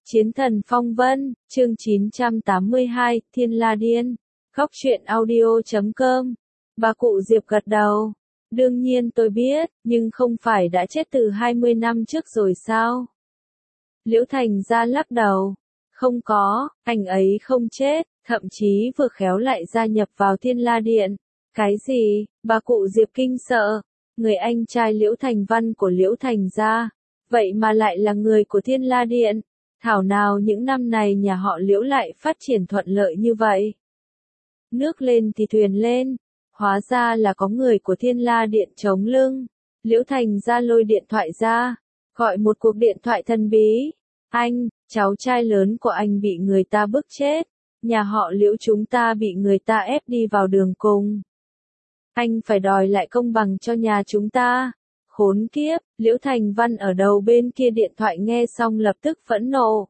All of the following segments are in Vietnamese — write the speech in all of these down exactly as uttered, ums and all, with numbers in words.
Chiến thần phong vân, chương chín trăm tám mươi hai, Thiên La Điên. Góc truyện audio chấm com. Bà cụ Diệp gật đầu. Đương nhiên tôi biết, nhưng không phải đã chết từ hai mươi năm trước rồi sao? Liễu Thành Gia lắc đầu. Không có, anh ấy không chết, thậm chí vừa khéo lại gia nhập vào Thiên La Điện. Cái gì? Bà cụ Diệp kinh sợ. Người anh trai Liễu Thành Văn của Liễu Thành Gia, vậy mà lại là người của Thiên La Điện. Thảo nào những năm này nhà họ Liễu lại phát triển thuận lợi như vậy. Nước lên thì thuyền lên, hóa ra là có người của Thiên La Điện chống lưng. Liễu Thành Gia lôi điện thoại ra, gọi một cuộc điện thoại thần bí. Anh, cháu trai lớn của anh bị người ta bức chết, nhà họ Liễu chúng ta bị người ta ép đi vào đường cùng. Anh phải đòi lại công bằng cho nhà chúng ta. Khốn kiếp, Liễu Thành Văn ở đầu bên kia điện thoại nghe xong lập tức phẫn nộ.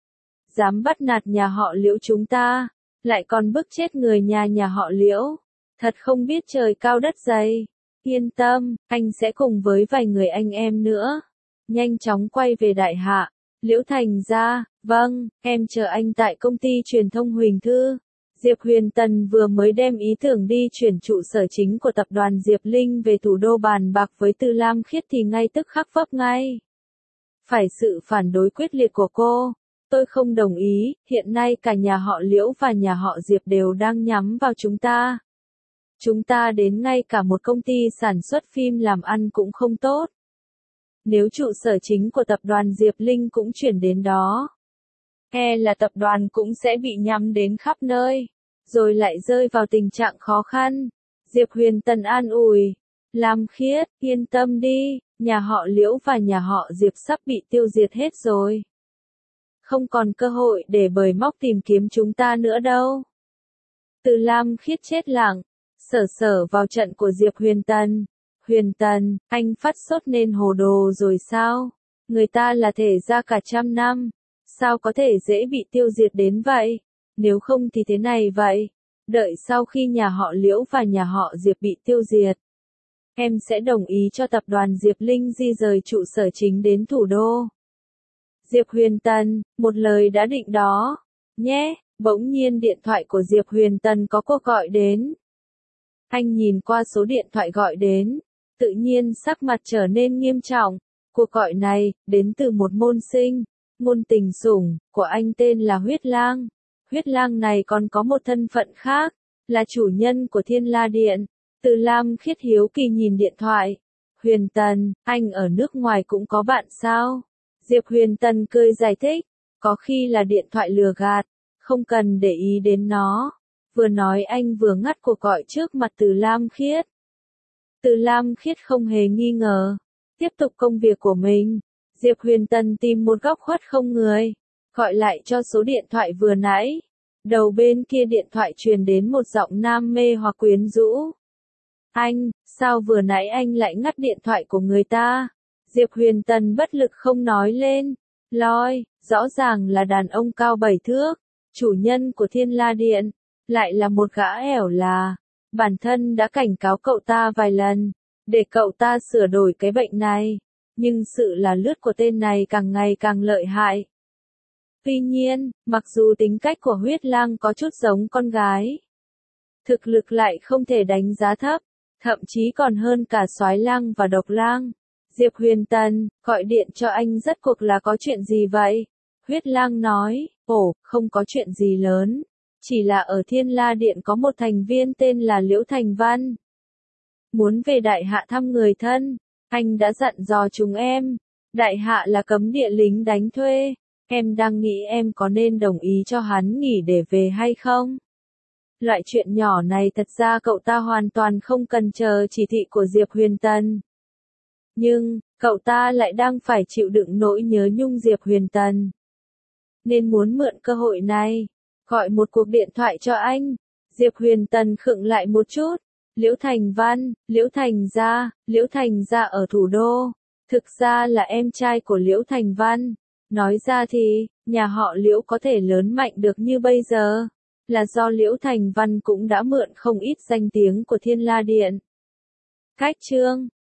Dám bắt nạt nhà họ Liễu chúng ta, lại còn bức chết người nhà nhà họ Liễu. Thật không biết trời cao đất dày. Yên tâm, anh sẽ cùng với vài người anh em nữa. Nhanh chóng quay về đại hạ. Liễu Thành Gia, vâng, em chờ anh tại công ty truyền thông Huỳnh Thư. Diệp Huyền Tần vừa mới đem ý tưởng đi chuyển trụ sở chính của tập đoàn Diệp Linh về thủ đô bàn bạc với Từ Lam Khiết thì ngay tức khắc vấp ngay. Phải sự phản đối quyết liệt của cô. Tôi không đồng ý, hiện nay cả nhà họ Liễu và nhà họ Diệp đều đang nhắm vào chúng ta. Chúng ta đến ngay cả một công ty sản xuất phim làm ăn cũng không tốt. Nếu trụ sở chính của tập đoàn Diệp Linh cũng chuyển đến đó, e là tập đoàn cũng sẽ bị nhắm đến khắp nơi, rồi lại rơi vào tình trạng khó khăn. Diệp Huyền Tần an ủi, Lam Khiết, yên tâm đi, nhà họ Liễu và nhà họ Diệp sắp bị tiêu diệt hết rồi. Không còn cơ hội để bời móc tìm kiếm chúng ta nữa đâu. Từ Lam Khiết chết lặng, sở sở vào trận của Diệp Huyền Tần. Huyền Tần, anh phát sốt nên hồ đồ rồi sao? Người ta là thể gia cả trăm năm. Sao có thể dễ bị tiêu diệt đến vậy? Nếu không thì thế này vậy. Đợi sau khi nhà họ Liễu và nhà họ Diệp bị tiêu diệt, em sẽ đồng ý cho tập đoàn Diệp Linh di rời trụ sở chính đến thủ đô. Diệp Huyền Tần, một lời đã định đó. Nhé, bỗng nhiên điện thoại của Diệp Huyền Tần có cuộc gọi đến. Anh nhìn qua số điện thoại gọi đến, tự nhiên sắc mặt trở nên nghiêm trọng. Cuộc gọi này, đến từ một môn sinh. Ngôn tình sủng, của anh tên là Huyết Lang. Huyết Lang này còn có một thân phận khác, là chủ nhân của Thiên La Điện. Từ Lam Khiết hiếu kỳ nhìn điện thoại. Huyền Tần, anh ở nước ngoài cũng có bạn sao? Diệp Huyền Tần cười giải thích, có khi là điện thoại lừa gạt, không cần để ý đến nó. Vừa nói anh vừa ngắt cuộc gọi trước mặt Từ Lam Khiết. Từ Lam Khiết không hề nghi ngờ, tiếp tục công việc của mình. Diệp Huyền Tần tìm một góc khuất không người, gọi lại cho số điện thoại vừa nãy. Đầu bên kia điện thoại truyền đến một giọng nam mê hoặc quyến rũ. Anh, sao vừa nãy anh lại ngắt điện thoại của người ta? Diệp Huyền Tần bất lực không nói lên. Loi, rõ ràng là đàn ông cao bảy thước, chủ nhân của Thiên La Điện, lại là một gã ẻo là. Bản thân đã cảnh cáo cậu ta vài lần, để cậu ta sửa đổi cái bệnh này. Nhưng sự là lướt của tên này càng ngày càng lợi hại. Tuy nhiên, mặc dù tính cách của Huyết Lang có chút giống con gái, thực lực lại không thể đánh giá thấp, thậm chí còn hơn cả Soái Lang và Độc Lang. Diệp Huyền Tần, gọi điện cho anh rốt cuộc là có chuyện gì vậy? Huyết Lang nói, ồ, không có chuyện gì lớn, chỉ là ở Thiên La Điện có một thành viên tên là Liễu Thành Văn. Muốn về đại hạ thăm người thân. Anh đã dặn dò chúng em, đại hạ là cấm địa lính đánh thuê, em đang nghĩ em có nên đồng ý cho hắn nghỉ để về hay không? Loại chuyện nhỏ này thật ra cậu ta hoàn toàn không cần chờ chỉ thị của Diệp Huyền Tần. Nhưng, cậu ta lại đang phải chịu đựng nỗi nhớ nhung Diệp Huyền Tần. Nên muốn mượn cơ hội này, gọi một cuộc điện thoại cho anh. Diệp Huyền Tần khựng lại một chút. Liễu Thành Văn, Liễu Thành Gia, Liễu Thành Gia ở thủ đô. Thực ra là em trai của Liễu Thành Văn. Nói ra thì, nhà họ Liễu có thể lớn mạnh được như bây giờ, là do Liễu Thành Văn cũng đã mượn không ít danh tiếng của Thiên La Điện. Cách chương